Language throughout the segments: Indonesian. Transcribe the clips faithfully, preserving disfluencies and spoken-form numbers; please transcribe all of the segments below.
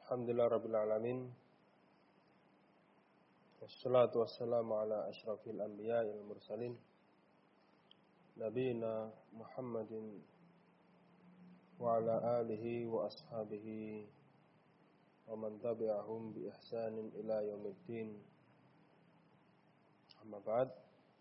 Alhamdulillah Rabbil Alamin. Wassalatu wassalamu ala ashrafil anbiya wal mursalin Nabiina Muhammadin wa ala alihi wa ashabihi wa man tabi'ahum bi ihsanin ila yaumiddin. Amma ba'd.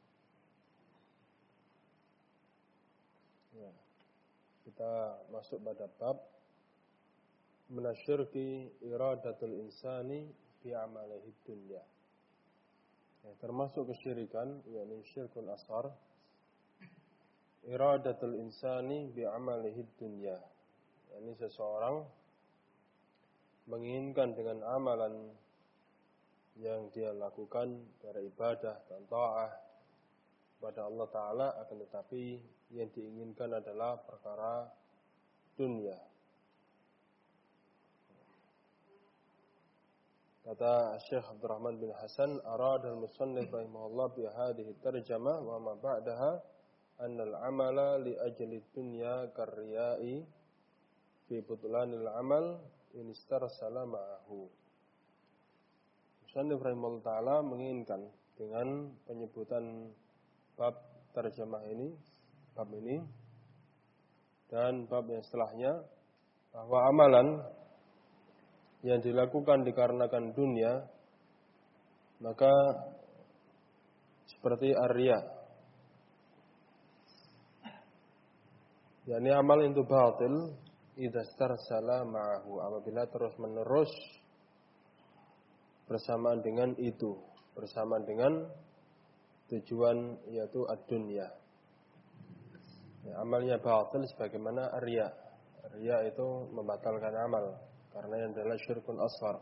Ya, kita masuk pada bab minasyirki iradatul insani fi amalihi dunya. Ya, termasuk kesyirikan, yakni syirkul asghar, iradatul insani bi amalihi dunya. Yakni seseorang menginginkan dengan amalan yang dia lakukan dari ibadah dan ta'ah kepada Allah Ta'ala, akan tetapi yang diinginkan adalah perkara dunia. Kata Syekh Abdurrahman bin Hasan, arada al-musannif rahimahullah bi hadhihi tarjamah wa ma ba'daha anna al-amala li ajli dunya karriya'i fi butlanil amal in istarsala ma'ahu. Musannif rahimahullah ta'ala menginginkan dengan penyebutan bab tarjamah ini, bab ini dan bab yang setelahnya, bahwa amalan yang dilakukan dikarenakan dunia maka seperti ar-riya, yakni amal itu batil idza starsala ma'ahu, apabila terus menerus bersamaan dengan itu, bersamaan dengan tujuan yaitu ad-dunya. Ya, amalnya batil sebagaimana ar-riya. Ar-riya itu membatalkan amal karena yang adalah syirkul asghar.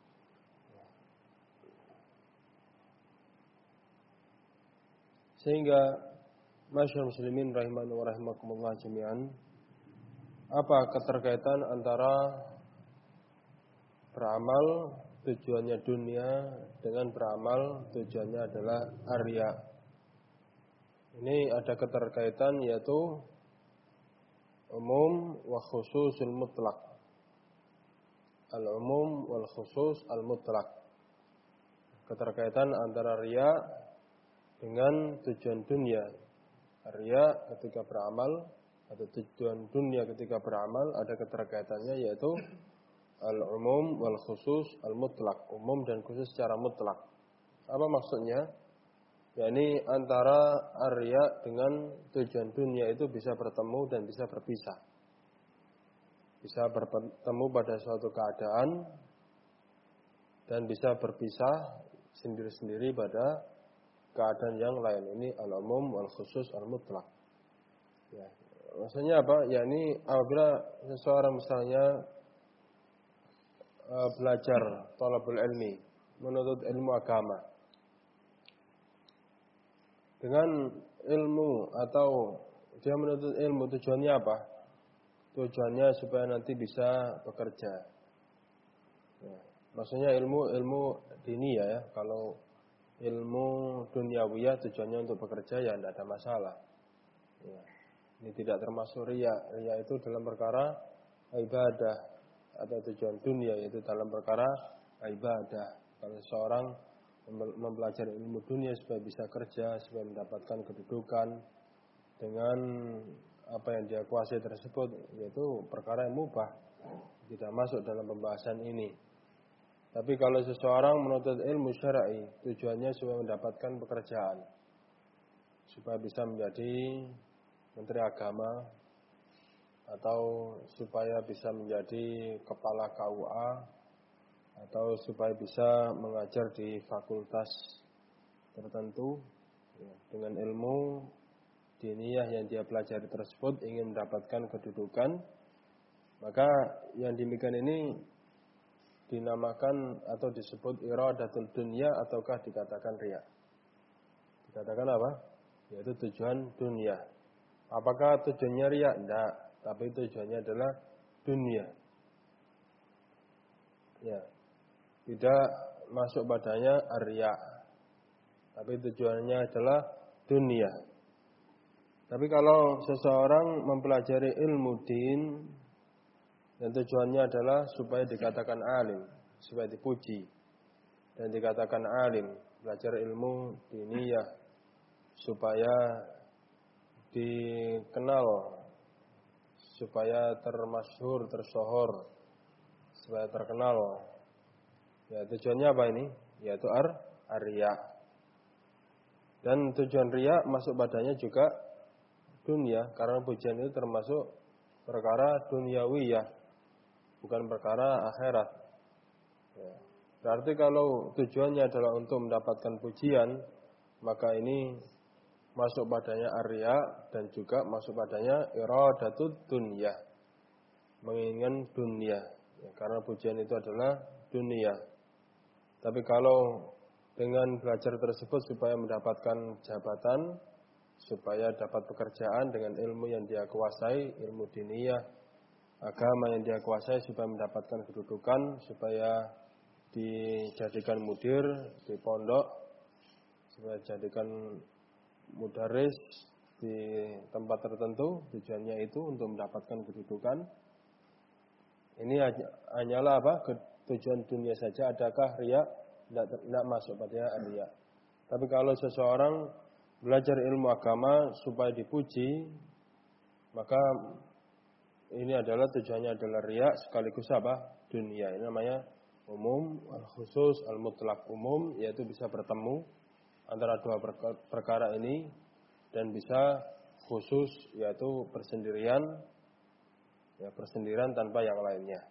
Sehingga masyarakat muslimin rahimani wa rahimakumullah jami'an, apa keterkaitan antara beramal tujuannya dunia dengan beramal tujuannya adalah ar-riya? Ini ada keterkaitan, yaitu umum wa khususul mutlaq. Al-umum wal khusus al-mutlaq. Keterkaitan antara riya dengan tujuan dunia. Riya ketika beramal atau tujuan dunia ketika beramal ada keterkaitannya, yaitu al-umum wal khusus al-mutlaq. Umum dan khusus secara mutlak. Apa maksudnya? yakni antara riya dengan tujuan dunia itu bisa bertemu dan bisa berpisah. Bisa bertemu pada suatu keadaan dan bisa berpisah sendiri-sendiri pada keadaan yang lain. Ini al-umum wal khusus al-mutlaq. Ya, maksudnya apa? Yakni apabila seseorang misalnya uh, belajar thalabul ilmi, menuntut ilmu agama, dengan ilmu atau dia menuntut ilmu tujuannya apa? Tujuannya supaya nanti bisa bekerja. Ya, maksudnya ilmu ilmu diniyah ya. Kalau ilmu duniawiyah tujuannya untuk bekerja ya tidak ada masalah. Ya, ini tidak termasuk riya. Riya itu dalam perkara ibadah, atau tujuan dunia yaitu dalam perkara ibadah. Kalau seorang mempelajari ilmu dunia supaya bisa kerja, supaya mendapatkan kedudukan dengan apa yang dia kuasai tersebut, yaitu perkara yang mubah, tidak masuk dalam pembahasan ini. Tapi kalau seseorang menuntut ilmu syar'i, tujuannya supaya mendapatkan pekerjaan, supaya bisa menjadi menteri agama, atau supaya bisa menjadi kepala K U A, atau supaya bisa mengajar di fakultas tertentu, ya, dengan ilmu diniyah yang dia pelajari tersebut ingin mendapatkan kedudukan, maka yang demikian ini dinamakan atau disebut iradatul dunya, ataukah dikatakan riya? Dikatakan apa? Yaitu tujuan dunia. Apakah tujuannya riya? Tidak, tapi tujuannya adalah dunia. Ya, tidak masuk padanya ar-riya, tapi tujuannya adalah dunia. Tapi kalau seseorang mempelajari ilmu din Dan tujuannya adalah supaya dikatakan alim, supaya dipuji. Dan dikatakan alim, belajar ilmu diniyah, supaya dikenal, supaya termasyhur, tersohor, supaya terkenal. Ya, tujuannya apa ini? Yaitu ar, ar-riya. Dan tujuan riya masuk padanya juga dunia, karena pujian itu termasuk perkara duniawiyah, bukan perkara akhirat. Ya. Berarti kalau tujuannya adalah untuk mendapatkan pujian, maka ini masuk padanya ar-riya dan juga masuk padanya iradatud dunya, menginginkan dunia. Ya, karena pujian itu adalah dunia. Tapi kalau dengan belajar tersebut supaya mendapatkan jabatan, supaya dapat pekerjaan dengan ilmu yang dia kuasai, ilmu diniyah, agama yang dia kuasai, supaya mendapatkan kedudukan, supaya dijadikan mudir di pondok, supaya dijadikan mudaris di tempat tertentu, tujuannya itu untuk mendapatkan kedudukan. Ini hanyalah apa? Tujuan dunia saja. Adakah riya? Tidak, tidak masuk pada riya. Tapi kalau seseorang belajar ilmu agama supaya dipuji, maka ini adalah tujuannya adalah riya sekaligus apa? Dunia. Ini namanya umum, al-khusus, al-mutlak. Umum yaitu bisa bertemu antara dua perkara ini, dan bisa khusus yaitu persendirian, ya persendirian tanpa yang lainnya.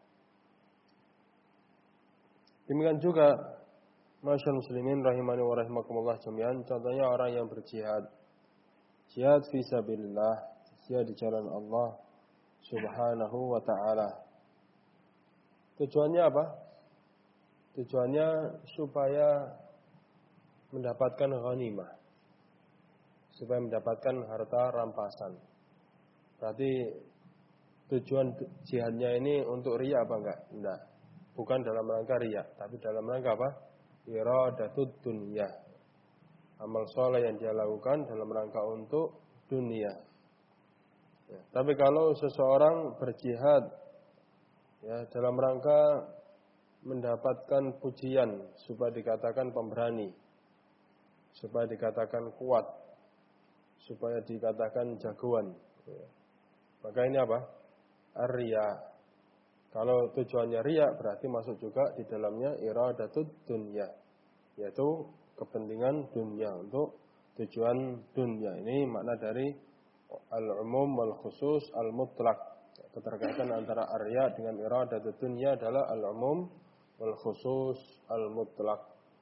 Demikian juga masyaallah muslimin rahimani wa rahimakumullah jami'an, contohnya orang yang berjihad. Jihad fi sabilillah, jihad di jalan Allah Subhanahu wa taala. Tujuannya apa? Tujuannya supaya mendapatkan ghanimah, supaya mendapatkan harta rampasan. Berarti tujuan jihadnya ini untuk riya apa enggak? Enggak. Bukan dalam rangka riya, tapi dalam rangka apa? Iradatud dunya. Amal soleh yang dia lakukan dalam rangka untuk dunia. Ya, tapi kalau seseorang berjihad ya dalam rangka mendapatkan pujian, supaya dikatakan pemberani, supaya dikatakan kuat, supaya dikatakan jagoan, ya, maka ini apa? Ar-riya. Kalau tujuannya riya berarti masuk juga di dalamnya iradatud dunya, yaitu kepentingan dunia untuk tujuan dunia. Ini makna dari al-umum wal khusus al-mutlak. Keterkaitan antara ar-riya dengan iradatud dunya adalah al-umum wal khusus al-mutlak.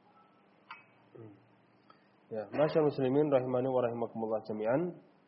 Ya, masyaallah muslimin rahimani wa rahimakumullah jami'an.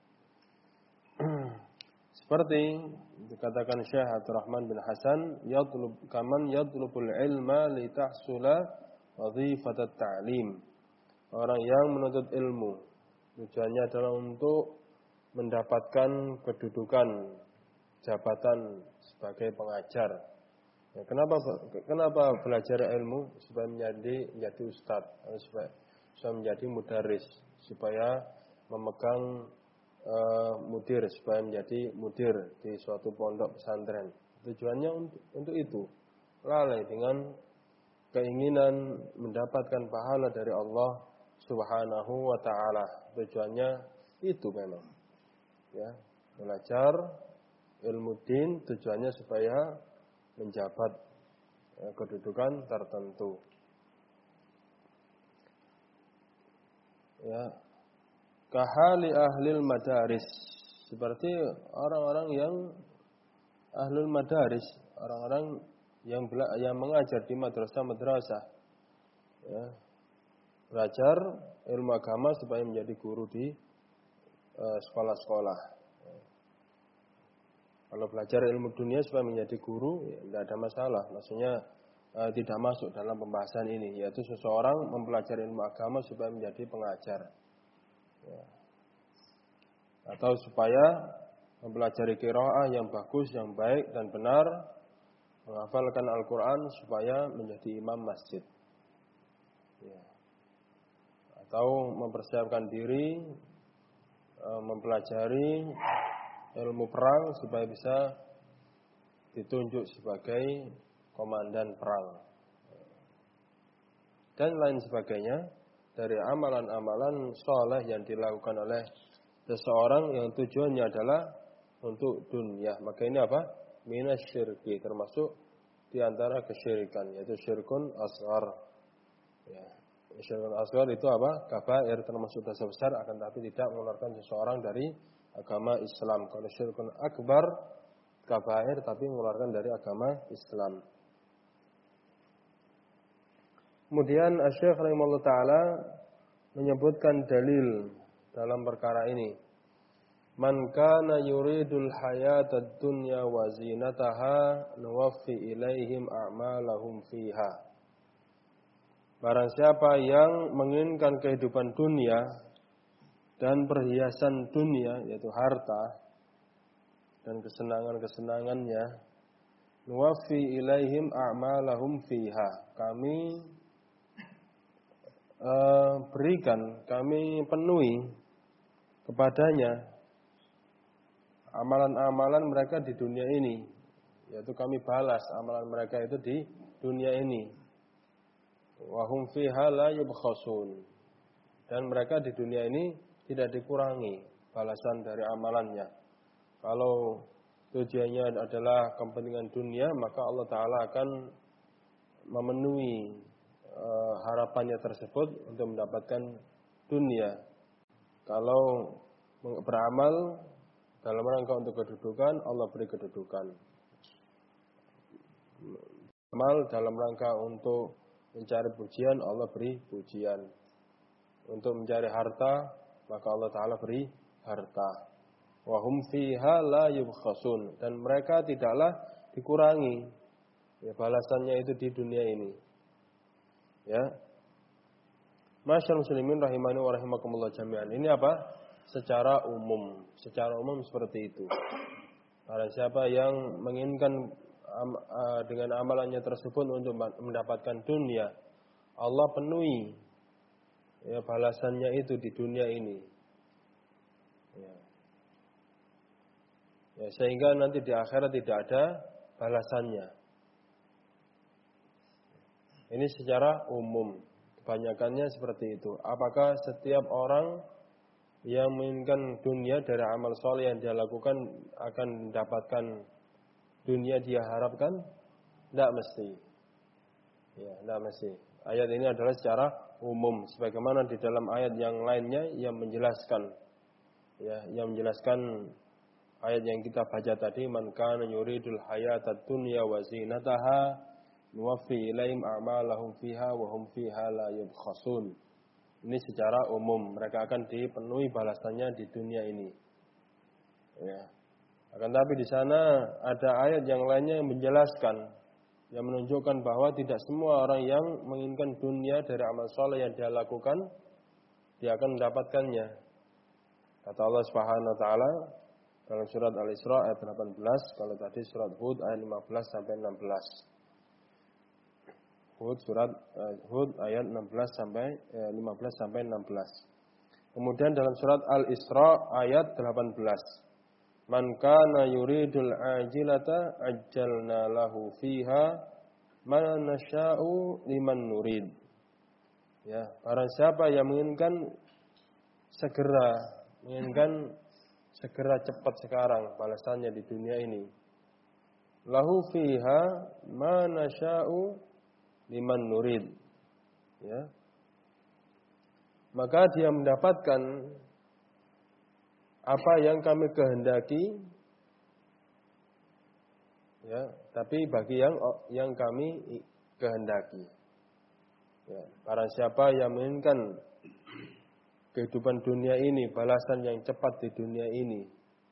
Seperti dikatakan Syekh Abdurrahman bin Hasan, yatlub kaman yatlubul ilma li tahsula wazifatat ta'lim. Orang yang menuntut ilmu tujuannya adalah untuk mendapatkan kedudukan jabatan sebagai pengajar. Ya, kenapa kenapa belajar ilmu? Supaya menjadi menjadi ustaz, supaya, supaya menjadi mudaris, supaya memegang Uh, mudir, supaya menjadi mudir di suatu pondok pesantren. Tujuannya untuk, untuk itu. Lalai dengan keinginan mendapatkan pahala dari Allah Subhanahu wa taala. Tujuannya itu memang. Ya, belajar ilmu din tujuannya supaya menjabat ya, kedudukan tertentu. Ya, kahali ahlil madaris, seperti orang-orang yang ahlul madaris, orang-orang yang bela- yang mengajar di madrasah-madrasah, ya, belajar ilmu agama supaya menjadi guru di uh, sekolah-sekolah. Ya. Kalau belajar ilmu dunia supaya menjadi guru, ya, tidak ada masalah. Maksudnya uh, tidak masuk dalam pembahasan ini, yaitu seseorang mempelajari ilmu agama supaya menjadi pengajar. Ya. Atau supaya mempelajari qiraah yang bagus, yang baik dan benar, menghafalkan Al-Quran supaya menjadi imam masjid. Ya. Atau mempersiapkan diri mempelajari ilmu perang supaya bisa ditunjuk sebagai komandan perang. Dan lain sebagainya dari amalan-amalan soleh yang dilakukan oleh seseorang yang tujuannya adalah untuk dunia. Maka ini apa? Minasyirki, termasuk diantara kesyirikan, yaitu syirkun asghar. Ya. Syirkun asghar itu apa? Kabair, termasuk dosa besar, akan tapi tidak mengeluarkan seseorang dari agama Islam. Kalau syirkun akbar, kabair, tapi mengeluarkan dari agama Islam. Kemudian Asy-Syaikh rahimahullah ta'ala menyebutkan dalil dalam perkara ini. Man kana yuridul hayatad dunya wa zinataha nuwaffi ilaihim a'malahum fiha. Barang siapa yang menginginkan kehidupan dunia dan perhiasan dunia, yaitu harta dan kesenangan-kesenangannya, nuwaffi ilaihim a'malahum fiha. Kami Uh, berikan, kami penuhi kepadanya amalan-amalan mereka di dunia ini, yaitu kami balas amalan mereka itu di dunia ini. Wa hum fiha la yubkhasun. Dan mereka di dunia ini tidak dikurangi balasan dari amalannya. Kalau tujuannya adalah kepentingan dunia, maka Allah Ta'ala akan memenuhi harapannya tersebut untuk mendapatkan dunia. Kalau beramal dalam rangka untuk kedudukan, Allah beri kedudukan. Amal dalam rangka untuk mencari pujian, Allah beri pujian. Untuk mencari harta, maka Allah Ta'ala beri harta. Wa hum fiha la yubkhasun. Dan mereka tidaklah dikurangi. Ya, balasannya itu di dunia ini. Ya, Masyaallah muslimin rahimani wa rahimakumullah jami'an. Ini apa? Secara umum, secara umum seperti itu. Barang siapa yang menginginkan dengan amalannya tersebut untuk mendapatkan dunia, Allah penuhi ya balasannya itu di dunia ini. Ya. Ya, sehingga nanti di akhirat tidak ada balasannya. Ini secara umum, kebanyakannya seperti itu. Apakah setiap orang yang menginginkan dunia dari amal soleh yang dia lakukan akan mendapatkan dunia dia harapkan? Tidak mesti. Ya, tidak mesti. Ayat ini adalah secara umum, sebagaimana di dalam ayat yang lainnya yang menjelaskan, ya, yang menjelaskan ayat yang kita baca tadi, man kana yuridul hayatad dunya wa zinataha nuwaffi ilaihim a'malahum fiha wa hum fiha la yubkhasun. Ini secara umum, mereka akan dipenuhi balasannya di dunia ini. Ya. Akan tapi di sana ada ayat yang lainnya yang menjelaskan, yang menunjukkan bahwa tidak semua orang yang menginginkan dunia dari amal soleh yang dia lakukan, dia akan mendapatkannya. Kata Allah Subhanahu wa taala dalam surat Al-Isra ayat delapan belas, kalau tadi surat Hud ayat lima belas sampai enam belas. Hud surat uh, Hud ayat enam belas sampai uh, lima belas sampai enam belas. Kemudian dalam surat Al-Isra ayat delapan belas. Man kana yuridul ajilata ajjalna lahu fiha ma nasya'u liman nurid. Ya, barang siapa yang menginginkan segera, menginginkan segera cepat sekarang balasannya di dunia ini. Lahu fiha ma nasya'u liman nurid, ya, maka dia mendapatkan apa yang kami kehendaki, ya, tapi bagi yang yang kami kehendaki. Ya, barang siapa yang menginginkan kehidupan dunia ini, balasan yang cepat di dunia ini,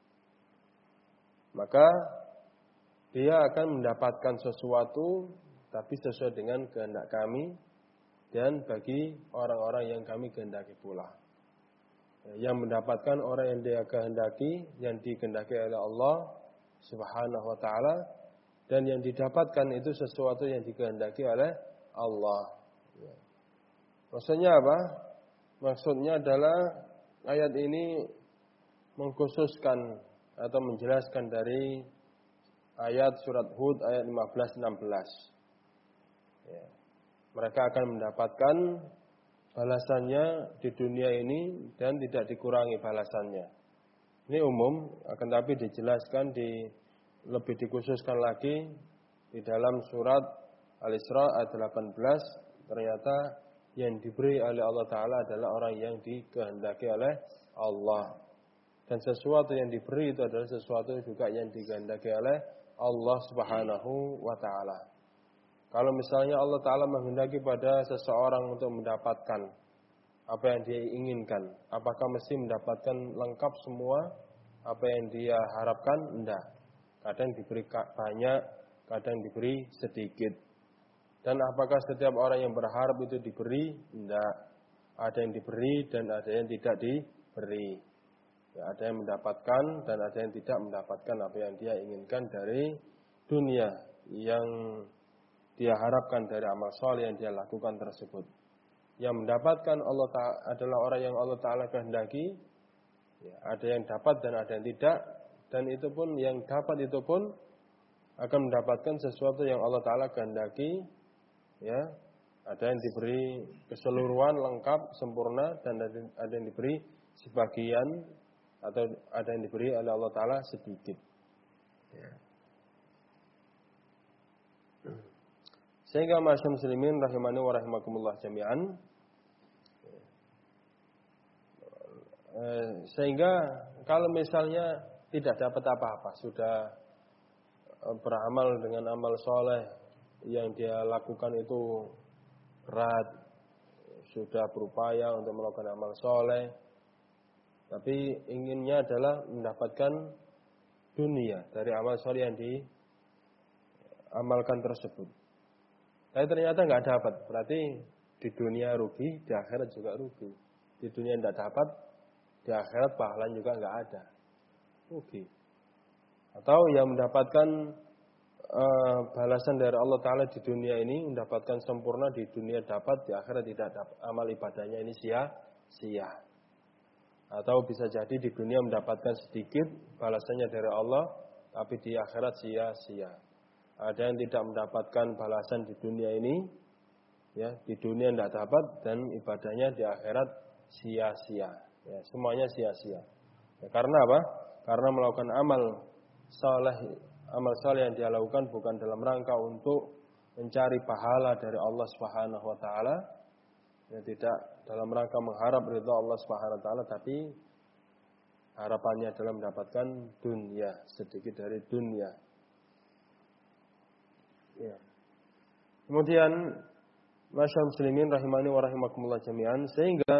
maka dia akan mendapatkan sesuatu tapi sesuai dengan kehendak kami dan bagi orang-orang yang kami kehendaki pula. Yang mendapatkan orang yang dia kehendaki, yang dikehendaki oleh Allah Subhanahu wa taala, dan yang didapatkan itu sesuatu yang dikehendaki oleh Allah. Maksudnya apa? Maksudnya adalah ayat ini mengkhususkan atau menjelaskan dari ayat surat Hud ayat lima belas enam belas. Ya. Mereka akan mendapatkan balasannya di dunia ini dan tidak dikurangi balasannya. Ini umum, akan tapi dijelaskan di lebih dikhususkan lagi di dalam surat Al-Isra ayat delapan belas. Ternyata yang diberi oleh Allah Ta'ala adalah orang yang dikehendaki oleh Allah. Dan sesuatu yang diberi itu adalah sesuatu juga yang dikehendaki oleh Allah Subhanahu wa Ta'ala. Kalau misalnya Allah Ta'ala menghendaki pada seseorang untuk mendapatkan apa yang dia inginkan, apakah mesti mendapatkan lengkap semua apa yang dia harapkan? Tidak. Kadang diberi banyak, kadang diberi sedikit. Dan apakah setiap orang yang berharap itu diberi? Tidak. Ada yang diberi dan ada yang tidak diberi. Ya, ada yang mendapatkan dan ada yang tidak mendapatkan apa yang dia inginkan dari dunia yang dia harapkan dari amal soleh yang dia lakukan tersebut. Yang mendapatkan Allah Ta'ala adalah orang yang Allah Ta'ala kehendaki. Ya, ada yang dapat dan ada yang tidak. Dan itu pun yang dapat itu pun akan mendapatkan sesuatu yang Allah Ta'ala kehendaki. Ya, ada yang diberi keseluruhan lengkap sempurna dan ada yang diberi sebagian atau ada yang diberi oleh Allah Ta'ala sedikit. Ya. Sehingga masyarakat muslimin rahimani wa rahimakumullah jami'an, sehingga kalau misalnya tidak dapat apa-apa, sudah beramal dengan amal soleh yang dia lakukan itu berat, sudah berupaya untuk melakukan amal soleh, tapi inginnya adalah mendapatkan dunia dari amal soleh yang diamalkan tersebut. Tapi ternyata nggak dapat, berarti di dunia rugi, di akhirat juga rugi. Di dunia tidak dapat, di akhirat pahala juga nggak ada, rugi. Atau yang mendapatkan uh, balasan dari Allah Ta'ala di dunia ini, mendapatkan sempurna, di dunia dapat, di akhirat tidak dapat, amal ibadahnya ini sia-sia. Atau bisa jadi di dunia mendapatkan sedikit balasannya dari Allah, tapi di akhirat sia-sia. Ada yang tidak mendapatkan balasan di dunia ini, ya, di dunia tidak dapat dan ibadahnya di akhirat sia-sia. Ya, semuanya sia-sia. Ya, karena apa? Karena melakukan amal saleh, amal saleh yang dia lakukan bukan dalam rangka untuk mencari pahala dari Allah Subhanahu wa taala, ya, tidak dalam rangka mengharap ridha Allah Subhanahu wa taala, tapi harapannya adalah mendapatkan dunia, sedikit dari dunia. Ya. Kemudian masyaallah muslimin rahimani wa rahimakumullah jami'an, sehingga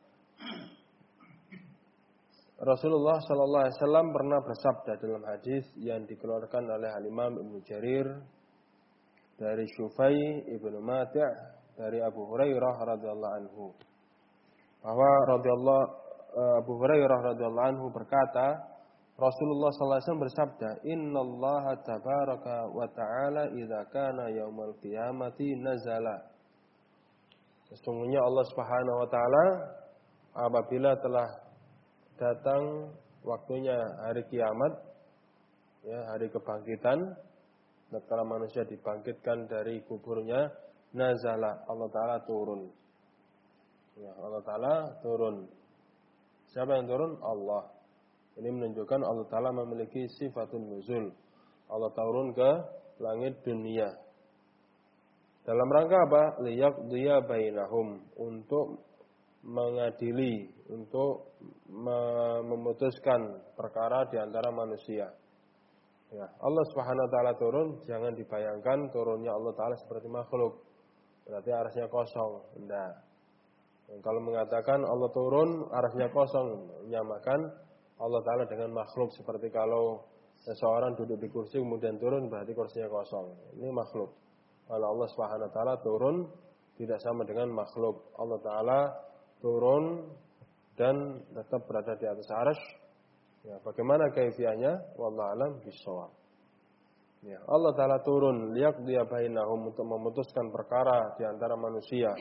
Rasulullah sallallahu alaihi wasallam pernah bersabda dalam hadis yang dikeluarkan oleh Al-Imam Ibnu Jarir dari Syufai Ibnu Mati' dari Abu Hurairah radhiyallahu anhu, bahwa radhiyallahu Abu Hurairah radhiyallahu anhu berkata, Rasulullah sallallahu alaihi wasallam bersabda, "Innallaha tabaraka wa ta'ala idza kana yaumal qiyamati nazala." Sesungguhnya Allah Subhanahu wa taala apabila telah datang waktunya hari kiamat, ya, hari kebangkitan, tatkala manusia dibangkitkan dari kuburnya, nazala, Allah Ta'ala turun. Ya, Allah Ta'ala turun. Siapa yang turun? Allah. Ini menunjukkan Allah Ta'ala memiliki sifatun nuzul. Allah turun ke langit dunia. Dalam rangka apa? Liyaqdiya bainahum, untuk mengadili, untuk memutuskan perkara di antara manusia. Ya, Allah Subhanahu wa taala turun, jangan dibayangkan turunnya Allah Ta'ala seperti makhluk. Berarti arasnya kosong. Tidak. Kalau mengatakan Allah turun, arasnya kosong, menyamakan Allah Ta'ala dengan makhluk. Seperti kalau seseorang duduk di kursi kemudian turun, berarti kursinya kosong. Ini makhluk. Kalau Allah Subhanahu wa taala turun, tidak sama dengan makhluk. Allah Ta'ala turun dan tetap berada di atas arsy. Ya, bagaimana kaifiahnya? Wallahu a'lam bishawab. Ya, Allah Ta'ala turun liyaqdiya bainahum, untuk memutuskan perkara di antara manusia.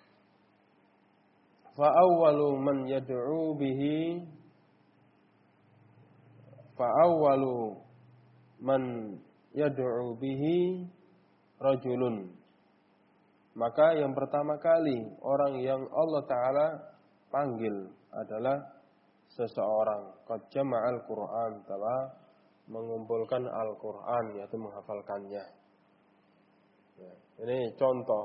Fa awwalu man yad'u bihi fa awwalu man yad'u bihi rajulun. Maka yang pertama kali orang yang Allah Ta'ala panggil adalah seseorang qad jama'al Qur'an, telah mengumpulkan Al-Qur'an, yaitu menghafalkannya. Ya, ini contoh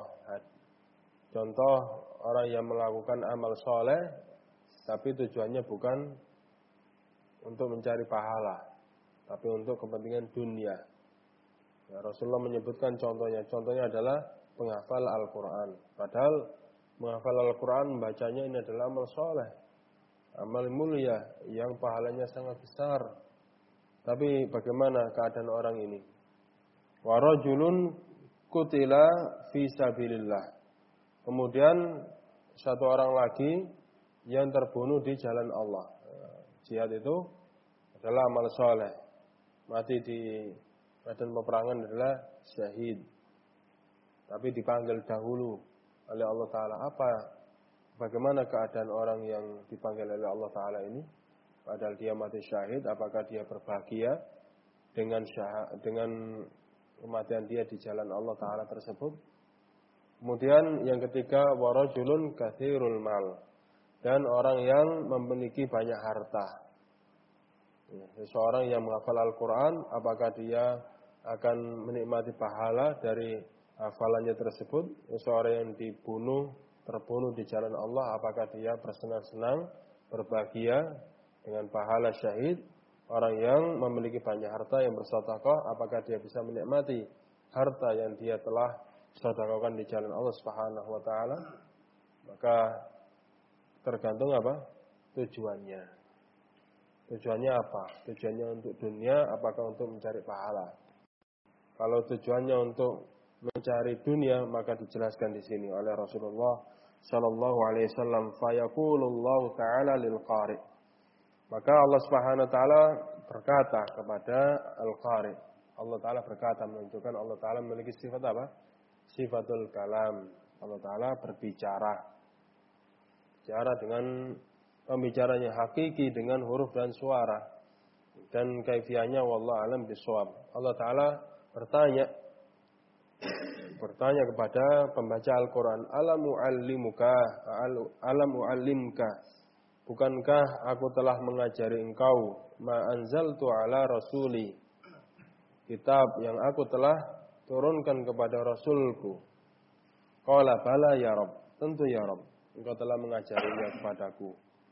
contoh orang yang melakukan amal soleh tapi tujuannya bukan untuk mencari pahala, tapi untuk kepentingan dunia. Ya, Rasulullah menyebutkan contohnya. Contohnya adalah penghafal Al-Quran. Padahal menghafal Al-Quran, membacanya ini adalah amal soleh, amal mulia yang pahalanya sangat besar. Tapi bagaimana keadaan orang ini? Wa rajulun qutila fi sabilillah. Kemudian satu orang lagi yang terbunuh di jalan Allah. Jihad itu adalah amal soleh. Mati di medan peperangan adalah syahid. Tapi dipanggil dahulu oleh Allah Ta'ala. Apa? Bagaimana keadaan orang yang dipanggil oleh Allah Ta'ala ini? Padahal dia mati syahid. Apakah dia berbahagia dengan syah- dengan kematian dia di jalan Allah Ta'ala tersebut? Kemudian yang ketiga, warajulun katsirul mal, dan orang yang memiliki banyak harta. Ya, seseorang yang menghafal Al-Quran, apakah dia akan menikmati pahala dari hafalannya tersebut? Seseorang yang dibunuh, terbunuh di jalan Allah, apakah dia bersenang-senang, berbahagia dengan pahala syahid? Orang yang memiliki banyak harta yang bersedekah, apakah dia bisa menikmati harta yang dia telah sedekahkan di jalan Allah Subhanahu wa taala? Maka tergantung apa? Tujuannya. Tujuannya apa? Tujuannya untuk dunia, apakah untuk mencari pahala? Kalau tujuannya untuk mencari dunia, maka dijelaskan di sini oleh Rasulullah sallallahu alaihi wasallam, fa yaqulullahu ta'ala lil qari'. Maka Allah Subhanahu wa taala berkata kepada al-qari'. Allah Taala berkata, menunjukkan Allah Taala memiliki sifat apa? Sifatul kalam. Allah Ta'ala berbicara. Bicara dengan pembicaranya hakiki, dengan huruf dan suara. Dan kaifiahnya wallahu alam bisawab. Allah Ta'ala bertanya bertanya kepada pembaca Al-Quran, Alam u'allimuka Alam u'allimka, bukankah aku telah mengajari engkau ma anzaltu ala rasuli, kitab yang aku telah turunkan kepada Rasulku. Qala bala ya Rabb, tentu ya Rabb, engkau telah mengajarinya kepadaku.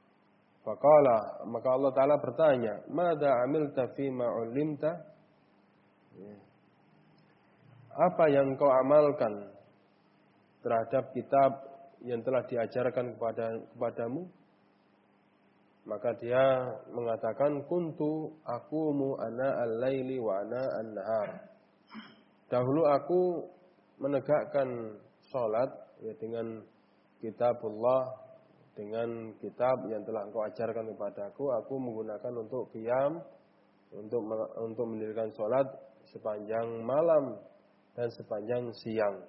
Faqala, maka Allah Ta'ala bertanya, Mada amilta fima ulimta? Apa yang engkau amalkan terhadap kitab yang telah diajarkan kepada kepadamu? Maka dia mengatakan, Kuntu akumu ana al-laili wa ana an-nahar. Dahulu aku menegakkan sholat ya, dengan kitabullah, dengan kitab yang telah engkau ajarkan kepadaku. Aku menggunakan untuk qiyam, untuk untuk mendirikan sholat sepanjang malam dan sepanjang siang.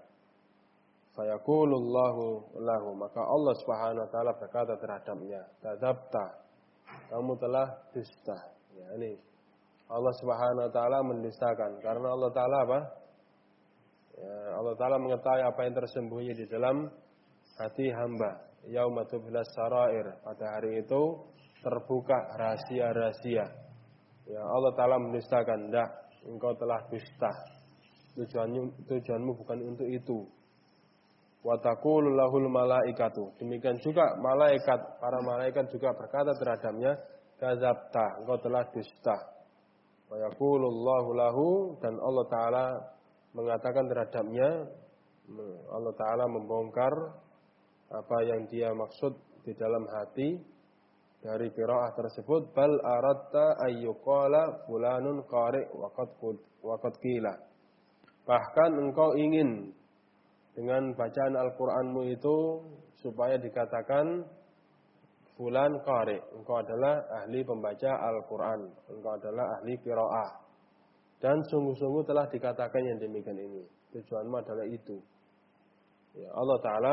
Fayaqulullahu lahu, maka Allah Subhanahu wa taala berkata terhadapnya, Tadzabta, kamu telah dusta. Ya, ini Allah Subhanahu wa taala mendustakan karena Allah Taala apa? Ya, Allah Ta'ala mengetahui apa yang tersembunyi di dalam hati hamba. Yauma tublas sarair, pada hari itu terbuka rahasia-rahasia. Ya, Allah Ta'ala mendustakan. Dah, engkau telah dusta. Tujuanmu, tujuanmu bukan untuk itu. Wa taqulu lahul malaikatu. Demikian juga malaikat, para malaikat juga berkata terhadapnya, Kadzabta, engkau telah dusta. Wa yaqulullahu lahu, dan Allah Ta'ala mengatakan terhadapnya, Allah Ta'ala membongkar apa yang dia maksud di dalam hati dari qiraah tersebut. Bal aratta ayyuqala fulanun qari' wa qad qila. Bahkan engkau ingin dengan bacaan Al-Qur'anmu itu supaya dikatakan fulan qari', engkau adalah ahli pembaca Al-Qur'an, engkau adalah ahli qiraah. Dan sungguh-sungguh telah dikatakan yang demikian ini. Tujuanmu adalah itu. Ya, Allah Ta'ala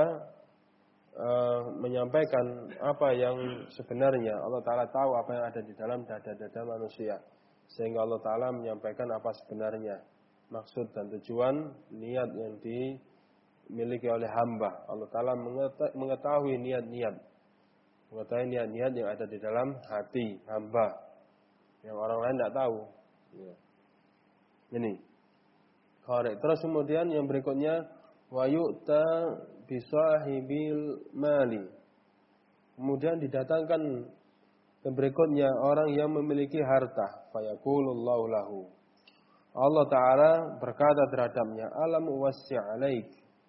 uh, menyampaikan apa yang sebenarnya. Allah Ta'ala tahu apa yang ada di dalam dada-dada manusia. Sehingga Allah Ta'ala menyampaikan apa sebenarnya. maksud dan tujuan niat yang dimiliki oleh hamba. Allah Ta'ala mengetahui niat-niat. Mengetahui niat-niat yang ada di dalam hati hamba. Yang orang lain tidak tahu. Ya. Ini. Korek. Terus kemudian yang berikutnya. Wa yu'ta bisahibil mali. Kemudian didatangkan yang berikutnya orang yang memiliki harta. Fayaqulullahu lahu. Allah Ta'ala berkata terhadapnya, alam uwassi' alaik.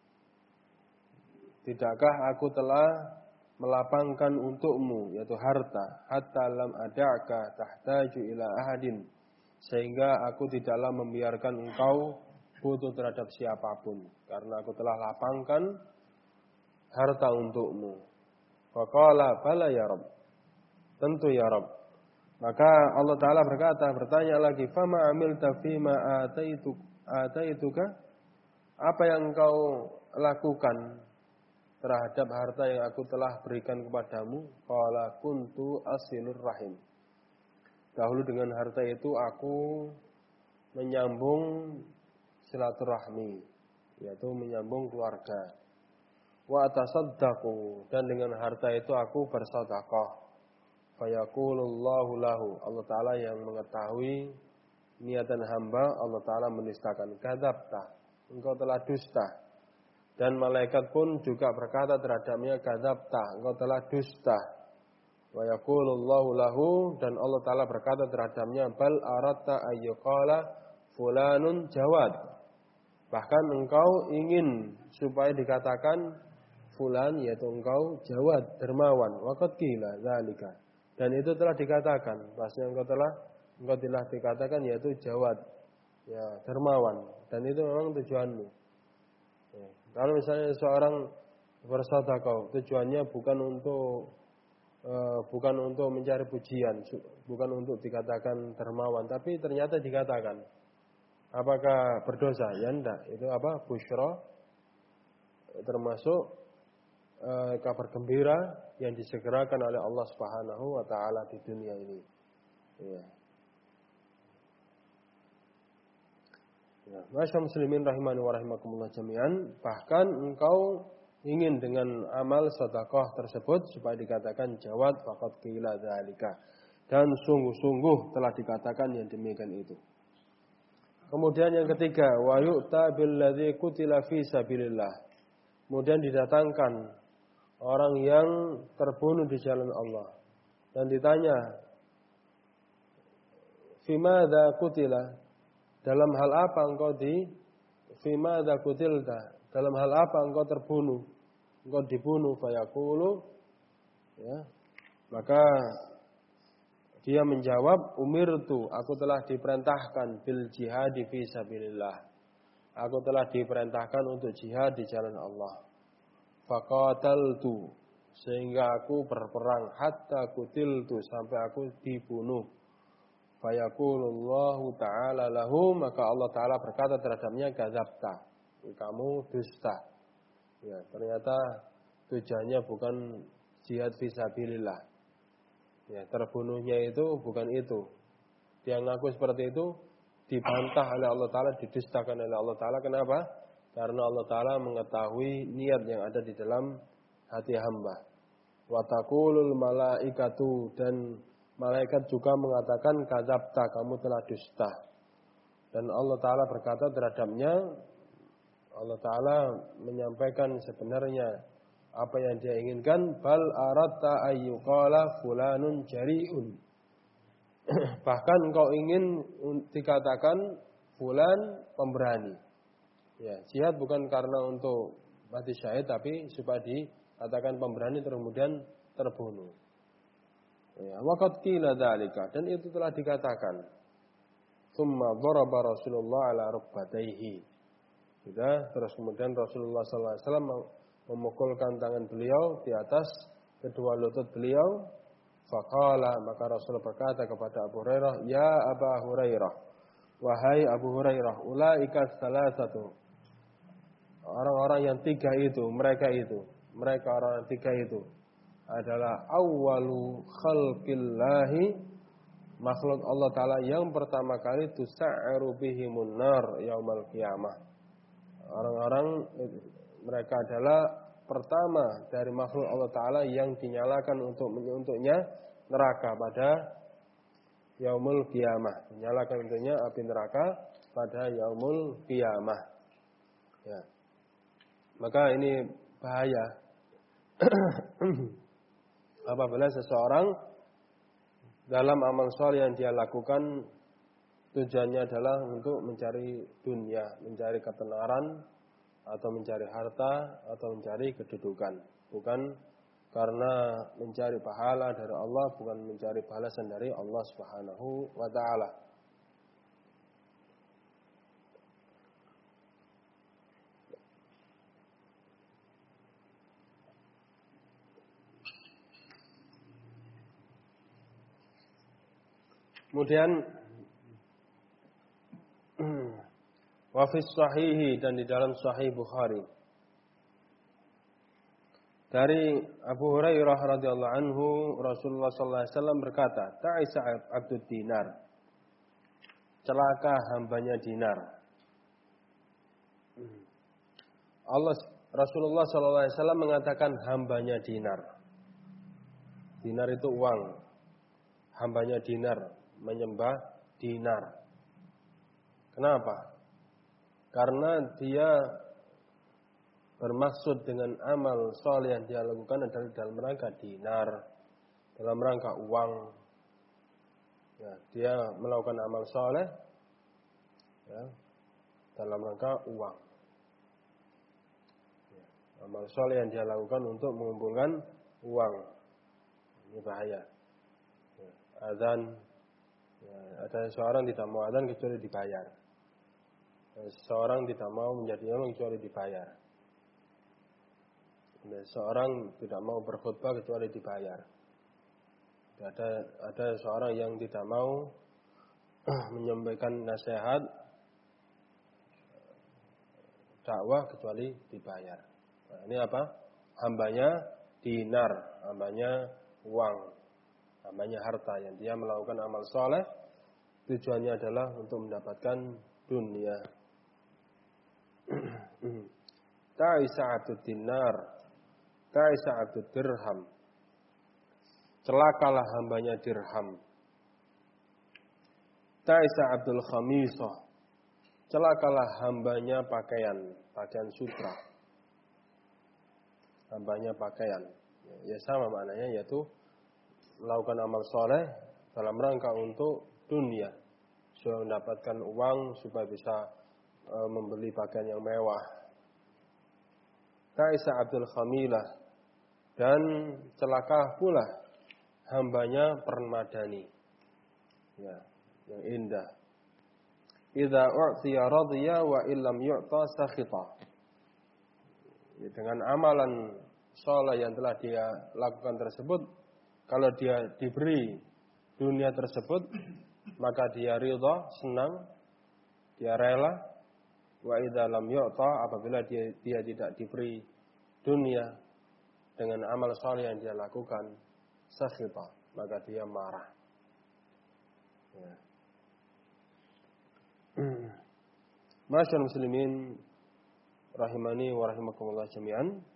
Tidakkah aku telah melapangkan untukmu, yaitu harta, hatta lam ada'ka tahtaju ila ahadin, sehingga aku tidaklah membiarkan engkau butuh terhadap siapapun, karena aku telah lapangkan harta untukmu. Faqala bala ya Rabb, tentu ya Rabb. Maka Allah Ta'ala berkata, bertanya lagi, fama amilta fima ataituk, ataituka, apa yang engkau lakukan terhadap harta yang aku telah berikan kepadamu? Qala kuntu asilur rahim. Dahulu dengan harta itu aku menyambung silaturahmi, yaitu menyambung keluarga. Wa atasaddaqu, dan dengan harta itu aku bersedekah. Fayaqulullahu lahu, Allah Ta'ala yang mengetahui niatan hamba, Allah Ta'ala menistakan. Kadzabta, engkau telah dusta. Dan malaikat pun juga berkata terhadapnya, kadzabta, engkau telah dusta. Wa yaqulullahu lahu, dan Allah Ta'ala berkata terhadapnya, bal aratta ayyuqala fulanun jawad. Bahkan engkau ingin supaya dikatakan fulan, yaitu engkau jawad, dermawan. Wa qad qila dzalika, dan itu telah dikatakan, bahasanya engkau telah engkau telah dikatakan yaitu jawad, ya, dermawan, dan itu memang tujuanmu. Ya. Kalau misalnya seorang bersedekah, tujuannya bukan untuk uh, bukan untuk mencari pujian, bukan untuk dikatakan dermawan, tapi ternyata dikatakan, apakah berdosa? Ya enggak. Itu apa? Busyra, termasuk uh, kabar gembira yang disegerakan oleh Allah Subhanahu wa Ta'ala di dunia ini. Ya. Ya, Masyaallah muslimin rahimani wa rahimakumullah jami'an. Bahkan engkau ingin dengan amal sedekah tersebut supaya dikatakan jawad, faqad qila dzalika. Dan sungguh-sungguh telah dikatakan yang demikian itu. Kemudian yang ketiga, wa yu'ta billadzi qutila fi sabilillah. Kemudian didatangkan orang yang terbunuh di jalan Allah. Dan ditanya, fimadza qutila, dalam hal apa engkau di fimadza qutilta, dalam hal apa engkau terbunuh, engkau dibunuh? Fayaqulu, ya, maka dia menjawab, umirtu, aku telah diperintahkan bil jihadi fi sabilillah, aku telah diperintahkan untuk jihad di jalan Allah. Faqataltu, sehingga aku berperang, hatta kutiltu, sampai aku dibunuh. Fayaqulullahu ta'ala lahu, maka Allah Ta'ala berkata terhadapnya, kadzabta, kamu dusta. Ya, ternyata tujuannya bukan jihad fisabilillah. Ya, terbunuhnya itu bukan itu. Dia ngaku seperti itu, dibantah oleh Allah Ta'ala, didustakan oleh Allah Ta'ala. Kenapa? Karena Allah Ta'ala mengetahui niat yang ada di dalam hati hamba. Wa taqulul malaikatu, dan malaikat juga mengatakan kadzabta, kamu telah dusta. Dan Allah Ta'ala berkata terhadapnya, Allah Ta'ala menyampaikan sebenarnya apa yang dia inginkan. Bal aratta ayyuqala fulanun jari'un. Bahkan engkau ingin dikatakan fulan pemberani. Ya, jihad bukan karena untuk mati syahid, tapi supaya dikatakan pemberani kemudian terbunuh. Ya, waqad qila dzalika, dan itu telah dikatakan. Tsumma daraba Rasulullah ala rukbatayhi. Sudah, terus kemudian Rasulullah sallallahu alaihi wasallam memukulkan tangan beliau di atas kedua lutut beliau. Faqala, maka Rasul berkata kepada Abu Hurairah, ya Abu Hurairah, wahai Abu Hurairah, ulaika salasatu, orang-orang yang tiga itu, mereka itu, mereka orang yang tiga itu adalah awwalu khalqillahi makhluk Allah Ta'ala yang pertama kali tusa'aru bihimun nar yaumal qiyamah. Orang-orang mereka adalah pertama dari makhluk Allah Ta'ala yang dinyalakan untuk untuknya neraka pada yaumul qiyamah. Dinyalakan untuknya api neraka pada yaumul qiyamah. Ya. Maka ini bahaya apabila seseorang dalam amal soleh yang dia lakukan tujuannya adalah untuk mencari dunia, mencari ketenaran, atau mencari harta, atau mencari kedudukan. Bukan karena mencari pahala dari Allah, bukan mencari balasan dari Allah Subhanahu wa ta'ala. Kemudian wa fis sahihi, dan di dalam sahih Bukhari dari Abu Hurairah radhiyallahu anhu, Rasulullah sallallahu alaihi wasallam berkata, ta'isa abdud dinar, celaka hambanya dinar. Allah Rasulullah sallallahu alaihi wasallam mengatakan hambanya dinar. Dinar itu uang. Hambanya dinar menyembah dinar. Kenapa? Karena dia bermaksud dengan amal soleh yang dia lakukan adalah dalam rangka dinar, dalam rangka uang. Ya, dia melakukan amal soleh ya, dalam rangka uang. Ya, amal soleh yang dia lakukan untuk mengumpulkan uang. Ini bahaya. Ya, azan, ya, ada seorang tidak mau azan kecuali dibayar. Seorang tidak mau menjadi imam kecuali dibayar. Seorang tidak mau berkhutbah kecuali dibayar. Ada ada seorang yang tidak mau menyampaikan nasihat dakwah kecuali dibayar. Nah, ini apa? Hambanya dinar, hambanya uang, hambanya harta yang dia melakukan amal soleh. Tujuannya adalah untuk mendapatkan dunia. Ta'isa abdud dinar, ta'isa abdud dirham, celakalah hambanya dirham. Ta'isa abdul khamisah, celakalah hambanya pakaian, pakaian sutra, hambanya pakaian. Ya sama maknanya, yaitu melakukan amal soleh dalam rangka untuk dunia, supaya mendapatkan uang, supaya bisa e, membeli pakaian yang mewah. Ta'isa abdul khamilah, dan celaka pula hambanya permadani, ya, yang indah. Idza u'tiya radiya wa illam yu'ta sakhita. Ya, dengan amalan saleh yang telah dia lakukan tersebut, kalau dia diberi dunia tersebut, maka dia ridha, senang, dia rela. Wa idza lam yu'ta, apabila dia dia tidak diberi dunia dengan amal saleh yang dia lakukan, sakhita, maka dia marah. Ya. Masyaallah muslimin rahimani wa rahimakumullah jami'an.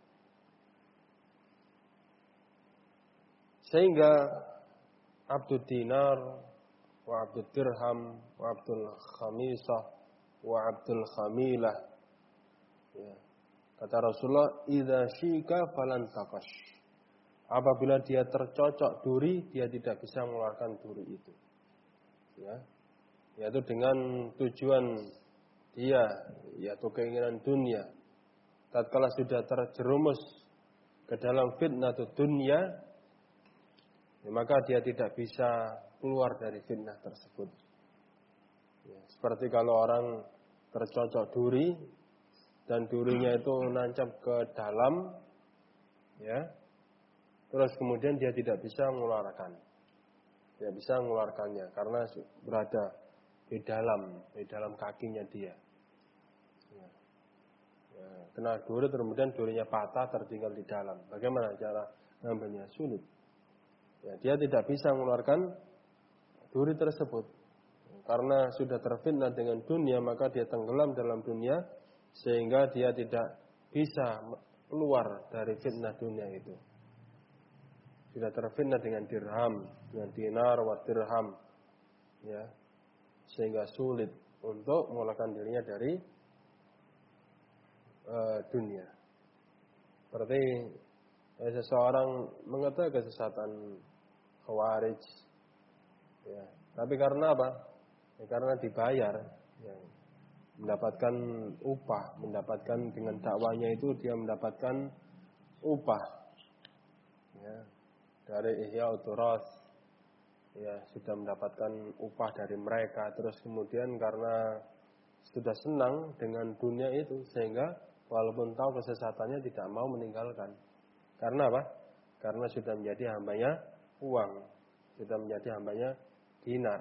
Sehingga abdud dinar wa abdud dirham wa abdul khamisah wa abdul khamilah, ya. Kata Rasulullah, idza syika falan taqash. Apabila dia tercocok duri, dia tidak bisa mengeluarkan duri itu. Ya. Yaitu dengan tujuan dia, yaitu keinginan dunia. Tatkala sudah terjerumus ke dalam fitnah dunia, ya, maka dia tidak bisa keluar dari fitnah tersebut. Ya, seperti kalau orang tercocok duri dan durinya itu nancap ke dalam, ya, terus kemudian dia tidak bisa mengeluarkan, tidak bisa mengeluarkannya karena berada di dalam, di dalam kakinya dia. Ya. Ya, kena duri, kemudian durinya patah, tertinggal di dalam. Bagaimana cara ngambilnya? Sulit. Ya, dia tidak bisa mengeluarkan duri tersebut. Karena sudah terfitnah dengan dunia, maka dia tenggelam dalam dunia sehingga dia tidak bisa keluar dari fitnah dunia itu. Sudah terfitnah dengan dirham, dengan dinar wa dirham, ya, sehingga sulit untuk mengeluarkan dirinya dari uh, dunia. Berarti eh, seseorang mengetahui kesesatan Khawarij, ya, tapi karena apa? Ya, karena dibayar, ya, mendapatkan upah, mendapatkan dengan dakwanya itu dia mendapatkan upah, ya, dari Ihya Uturas, ya, sudah mendapatkan upah dari mereka. Terus kemudian karena sudah senang dengan dunia itu, sehingga walaupun tahu kesesatannya tidak mau meninggalkan. Karena apa? Karena sudah menjadi hambanya uang, sudah menjadi hambanya dinar.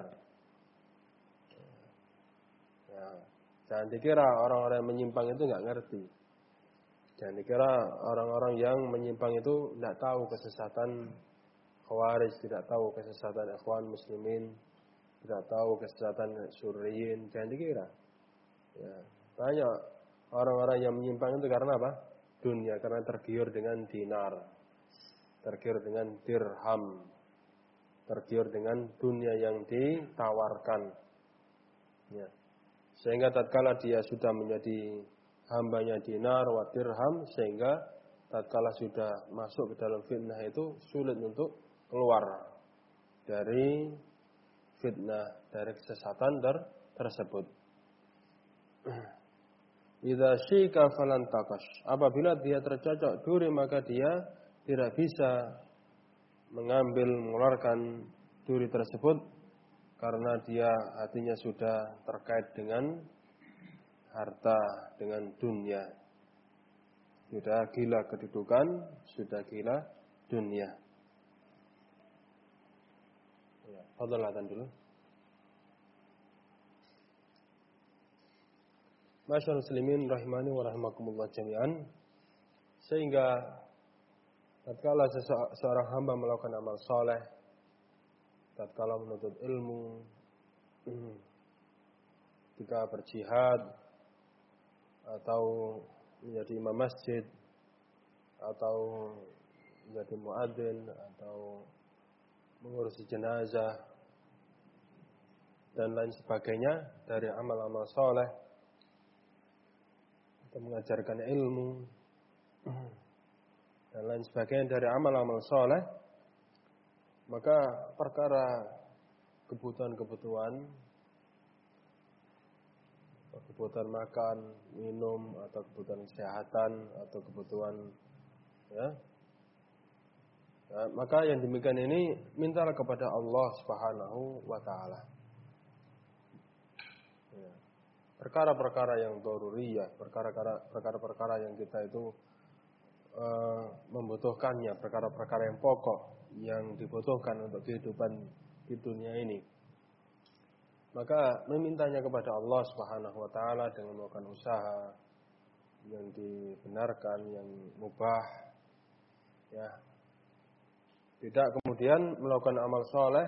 Ya, jangan dikira orang-orang yang menyimpang itu nggak ngerti. Jangan dikira orang-orang yang menyimpang itu tidak tahu kesesatan Khawarij, tidak tahu kesesatan Ikhwan Muslimin, tidak tahu kesesatan Surriyin. Jangan dikira. Ya, banyak orang-orang yang menyimpang itu karena apa? Dunia, karena tergiur dengan dinar, tergiur dengan dirham, tergiur dengan dunia yang ditawarkan. Ya. Sehingga tatkala dia sudah menjadi hambanya dinar wa dirham, sehingga tatkala sudah masuk ke dalam fitnah itu sulit untuk keluar dari fitnah, dari kesesatan ter tersebut. Idza syika falan taqash. Apabila dia tercocok duri, maka dia tidak bisa mengambil, mengeluarkan duri tersebut karena dia hatinya sudah terkait dengan harta, dengan dunia. Sudah gila kedudukan, sudah gila dunia. Ya, fadhilatan dulu. Masyaallah muslimin rahimani wa rahimakumullah jami'an. Sehingga tatkala seorang hamba melakukan amal soleh, tatkala menuntut ilmu, ketika berjihad, atau menjadi imam masjid, atau menjadi muadzin, atau mengurusi jenazah, dan lain sebagainya dari amal-amal soleh, atau mengajarkan ilmu, dan lain sebagainya dari amal-amal soleh, maka perkara kebutuhan-kebutuhan, kebutuhan makan, minum, atau kebutuhan kesehatan, atau kebutuhan, ya, ya, maka yang demikian ini mintalah kepada Allah Subhanahu wa Ta'ala. Ya. Perkara-perkara yang daruriyah, perkara-perkara yang kita itu uh, membutuhkannya, perkara-perkara yang pokok yang dibutuhkan untuk kehidupan di dunia ini, maka memintanya kepada Allah Subhanahu wa Ta'ala dengan melakukan usaha yang dibenarkan, yang mubah, ya. Tidak kemudian melakukan amal soleh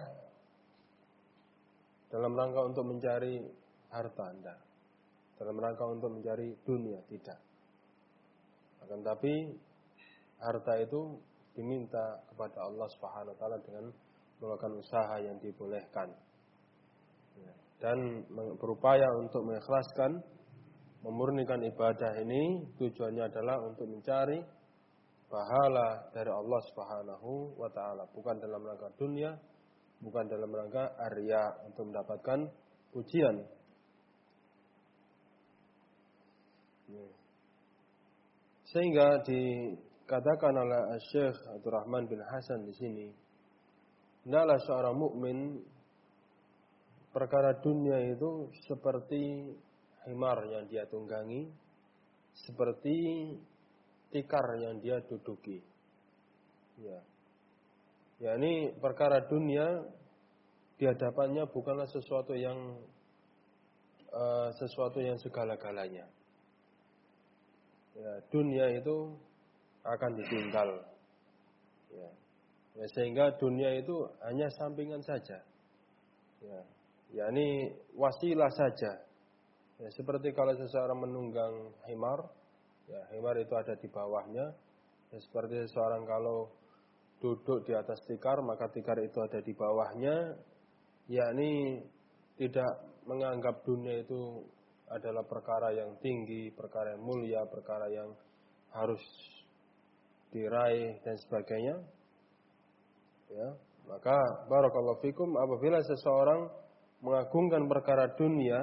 dalam rangka untuk mencari harta Anda, dalam rangka untuk mencari dunia, tidak. Akan tapi harta itu diminta kepada Allah Subhanahu wa Ta'ala dengan melakukan usaha yang dibolehkan, ya. Dan berupaya untuk mengikhlaskan, memurnikan ibadah ini, tujuannya adalah untuk mencari pahala dari Allah Subhanahu wa Ta'ala, bukan dalam rangka dunia, bukan dalam rangka arya, untuk mendapatkan pujian. Sehingga dikatakan oleh Syekh Abdurrahman bin Hasan di sini, hendaklah seorang mukmin, perkara dunia itu seperti himar yang dia tunggangi, seperti tikar yang dia duduki. Ya. Ya, ini perkara dunia di hadapannya bukanlah sesuatu yang uh, sesuatu yang segala-galanya. Ya, dunia itu akan ditinggal. Ya. Ya, sehingga dunia itu hanya sampingan saja. Ya, yakni wasilah saja. Ya, seperti kalau seseorang menunggang himar, ya himar itu ada di bawahnya. Ya, seperti seseorang kalau duduk di atas tikar, maka tikar itu ada di bawahnya. Yakni tidak menganggap dunia itu adalah perkara yang tinggi, perkara yang mulia, perkara yang harus diraih dan sebagainya. Ya, maka barakallahu fikum, apabila seseorang mengagungkan perkara dunia,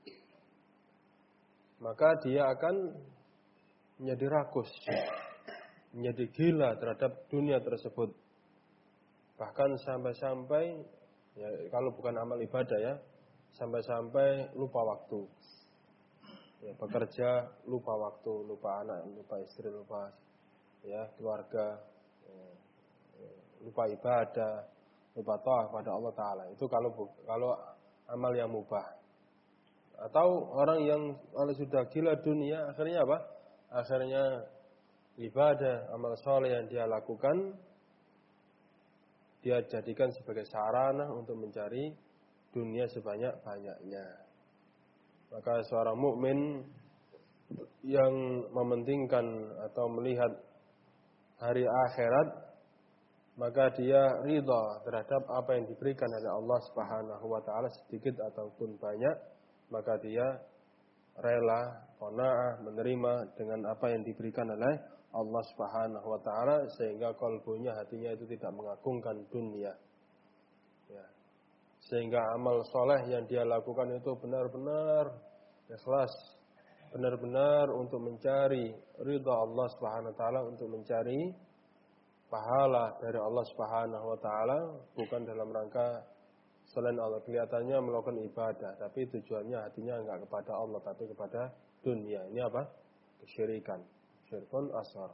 maka dia akan menjadi rakus, menjadi gila terhadap dunia tersebut. Bahkan sampai-sampai, ya, kalau bukan amal ibadah ya, sampai-sampai lupa waktu. Ya, bekerja lupa waktu, lupa anak, lupa istri, lupa ya keluarga, ya, ya, lupa ibadah, lupa taat pada Allah Taala. Itu kalau kalau amal yang mubah. Atau orang yang kalau sudah gila dunia, akhirnya apa? Akhirnya ibadah, amal soleh yang dia lakukan, dia jadikan sebagai sarana untuk mencari dunia sebanyak-banyaknya. Maka seorang mukmin yang mementingkan atau melihat hari akhirat, maka dia ridha terhadap apa yang diberikan oleh Allah Subhanahu wa taala, sedikit ataupun banyak, maka dia rela, qanaah, menerima dengan apa yang diberikan oleh Allah Subhanahu wa taala, sehingga kalbunya, hatinya itu tidak mengagungkan dunia. Ya. Sehingga amal soleh yang dia lakukan itu benar-benar ikhlas, benar-benar untuk mencari ridha Allah Subhanahu wa taala, untuk mencari pahala dari Allah Subhanahu wa taala, bukan dalam rangka selain Allah. Kelihatannya melakukan ibadah, tapi tujuannya hatinya enggak kepada Allah, tapi kepada dunia. Ini apa? Kesyirikan, syirkun asghar.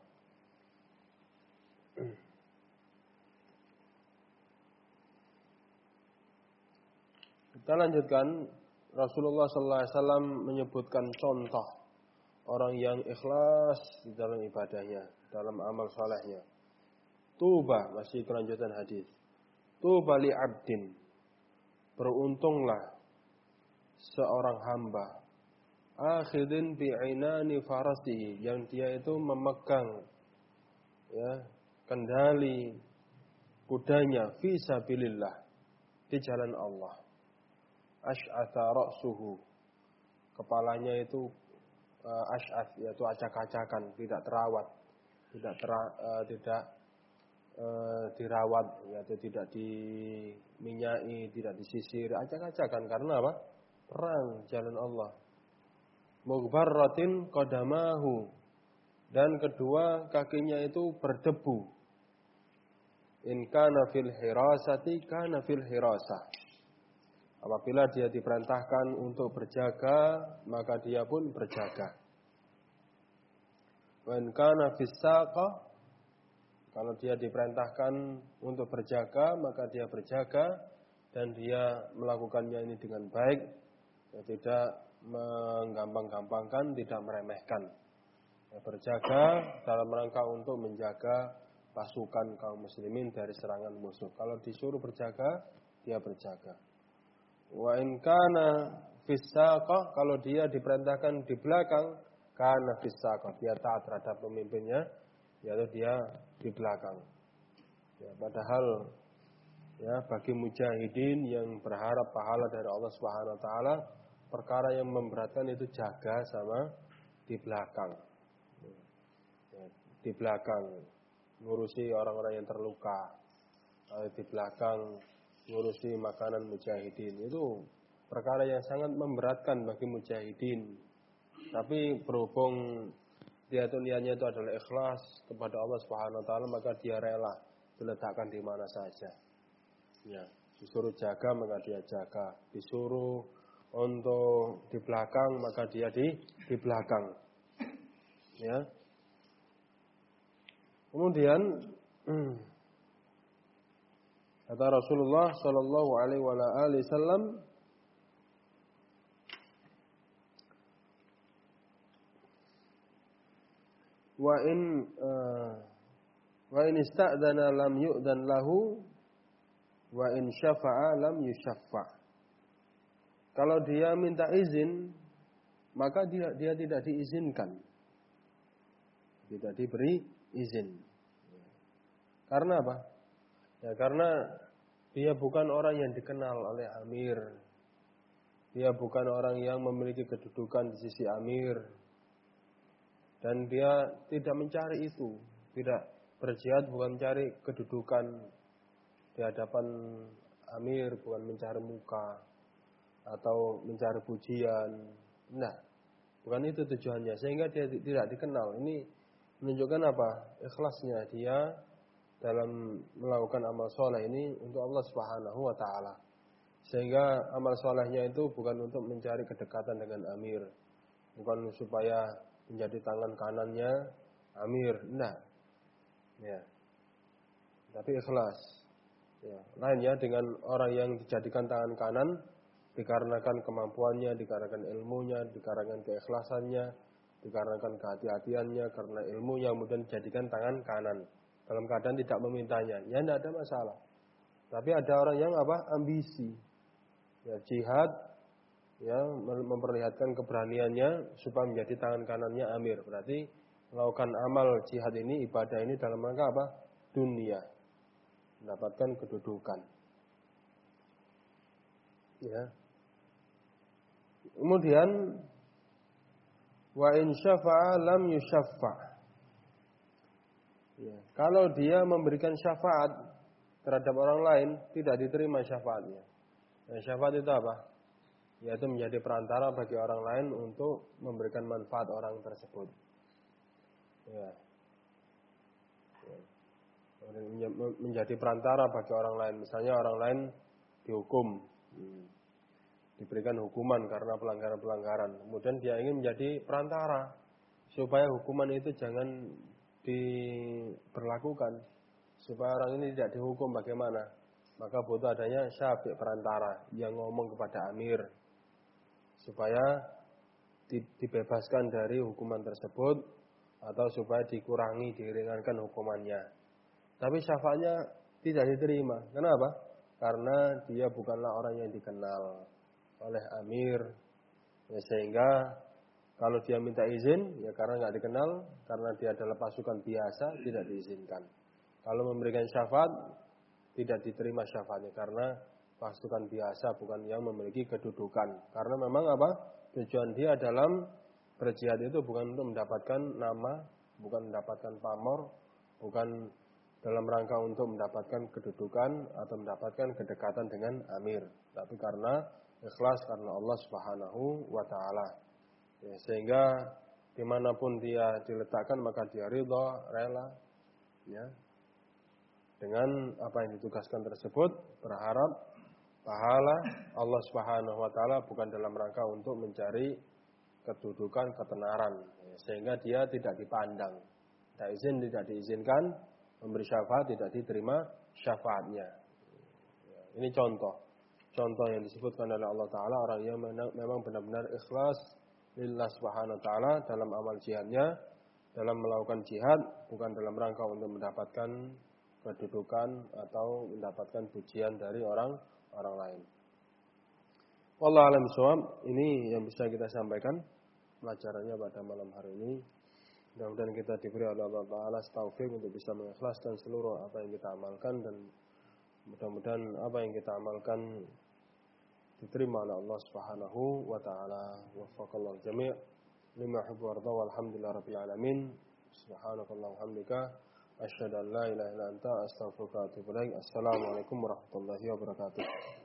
Kita lanjutkan. Rasulullah sallallahu alaihi wasallam menyebutkan contoh orang yang ikhlas di dalam ibadahnya, dalam amal salehnya. Tuba, masih kelanjutan hadis. Tuba li abdin, beruntunglah seorang hamba, akhidin bi'inani farasihi, yang dia itu memegang ya kendali kudanya fi sabilillah, di jalan Allah. Ash'atha ra'suhu, kepalanya itu uh, ash'ath, yaitu acak-acakan, tidak terawat, tidak tera, uh, tidak uh, dirawat, yaitu tidak diminyai, tidak disisir, acak-acakan. Karena apa? Perang jalan Allah. Mughbarratin qadamahu, dan kedua kakinya itu berdebu. In kana fil hirasati kana fil hirasah, apabila dia diperintahkan untuk berjaga, maka dia pun berjaga. Wa in kana fis saqa, kalau dia diperintahkan untuk berjaga, maka dia berjaga, dan dia melakukannya ini dengan baik, ya, tidak menggampang-gampangkan, tidak meremehkan. Ya, berjaga dalam rangka untuk menjaga pasukan kaum muslimin dari serangan musuh. Kalau disuruh berjaga, dia berjaga. Wa in kana fis saqah, kalau dia diperintahkan di belakang, kana fis saqah, dia taat terhadap pemimpinnya, yaitu dia di belakang. Ya, padahal ya bagi mujahidin yang berharap pahala dari Allah Subhanahu wa taala, perkara yang memberatkan itu jaga sama di belakang. Ya, di belakang ngurusi orang-orang yang terluka, di belakang ngurusi makanan mujahidin, itu perkara yang sangat memberatkan bagi mujahidin. Tapi berhubung dia itu niatnya itu adalah ikhlas kepada Allah Subhanahu wa taala, maka dia rela diletakkan di mana saja. Ya, disuruh jaga maka dia jaga, disuruh untuk di belakang maka dia di di belakang. Ya. Kemudian kata Rasulullah sallallahu alaihi wasallam, wa in uh, wa in ista'dana lam yu'dan lahu, wa in syafa'a lam yusyaffa'. Kalau dia minta izin, maka dia dia tidak diizinkan. Tidak diberi izin. Karena apa? Ya karena dia bukan orang yang dikenal oleh amir. Dia bukan orang yang memiliki kedudukan di sisi amir. Dan dia tidak mencari itu. Tidak berjihad bukan mencari kedudukan di hadapan amir, bukan mencari muka atau mencari pujian. Nah, bukan itu tujuannya. Sehingga dia tidak dikenal. Ini menunjukkan apa? Ikhlasnya dia dalam melakukan amal soleh ini untuk Allah Subhanahu wa Ta'ala. Sehingga amal solehnya itu bukan untuk mencari kedekatan dengan amir, bukan supaya menjadi tangan kanannya amir, enggak. Ya. Tapi ikhlas. Ya. Lainnya dengan orang yang dijadikan tangan kanan dikarenakan kemampuannya, dikarenakan ilmunya, dikarenakan keikhlasannya, dikarenakan kehati-hatiannya, karena ilmunya kemudian dijadikan tangan kanan dalam keadaan tidak memintanya. Ya tidak ada masalah. Tapi ada orang yang apa? Ambisi. Ya, jihad ya memperlihatkan keberaniannya supaya menjadi tangan kanannya amir. Berarti melakukan amal jihad ini, ibadah ini dalam rangka apa? Dunia. Mendapatkan kedudukan. Ya. Kemudian wa in syafa'a lam yusyaffa'. Ya, kalau dia memberikan syafaat terhadap orang lain, tidak diterima syafaatnya. Nah, syafaat itu apa? Yaitu menjadi perantara bagi orang lain untuk memberikan manfaat orang tersebut. Ya. Ya. Menjadi perantara bagi orang lain. Misalnya orang lain dihukum, hmm. diberikan hukuman karena pelanggaran-pelanggaran. Kemudian dia ingin menjadi perantara supaya hukuman itu jangan diberlakukan, supaya orang ini tidak dihukum. Bagaimana? Maka butuh adanya syafi' perantara yang ngomong kepada amir supaya dibebaskan dari hukuman tersebut atau supaya dikurangi, diringankan hukumannya. Tapi syafaatnya tidak diterima. Kenapa? Karena dia bukanlah orang yang dikenal oleh amir. Ya, sehingga kalau dia minta izin, ya karena nggak dikenal, karena dia adalah pasukan biasa, tidak diizinkan. Kalau memberikan syafaat, tidak diterima syafaatnya karena pasukan biasa, bukan yang memiliki kedudukan. Karena memang apa? Tujuan dia dalam berjihad itu bukan untuk mendapatkan nama, bukan mendapatkan pamor, bukan dalam rangka untuk mendapatkan kedudukan atau mendapatkan kedekatan dengan amir, tapi karena ikhlas karena Allah Subhanahu wa Ta'ala. Ya, sehingga dimanapun dia diletakkan maka dia ridha, rela, ya, dengan apa yang ditugaskan tersebut, berharap pahala Allah Subhanahu wa Ta'ala, bukan dalam rangka untuk mencari kedudukan, ketenaran, ya, sehingga dia tidak dipandang, tidak izin, tidak diizinkan, memberi syafaat tidak diterima syafaatnya. Ya, ini contoh contoh yang disebutkan oleh Allah Ta'ala, orang yang memang benar-benar ikhlas lillah Subhanahu wa Ta'ala dalam amal jihadnya, dalam melakukan jihad bukan dalam rangka untuk mendapatkan kedudukan atau mendapatkan pujian dari orang orang lain. Wallahu a'lam bishawab. Ini yang bisa kita sampaikan pelajarannya pada malam hari ini. Mudah-mudahan kita diberi oleh Allah Ta'ala taufik untuk bisa mengikhlaskan seluruh apa yang kita amalkan, dan mudah-mudahan apa yang kita amalkan diterima oleh Allah Subhanahu wa Ta'ala. Waffaqallahu jami' lima yuhibbu wa yarda, walhamdulillahi rabbil alamin. Subhanakallahumma wa hamdika asyhadu an la ilaha illa anta astaghfiruka wa atubu ilaik. Assalamualaikum warahmatullahi wabarakatuh.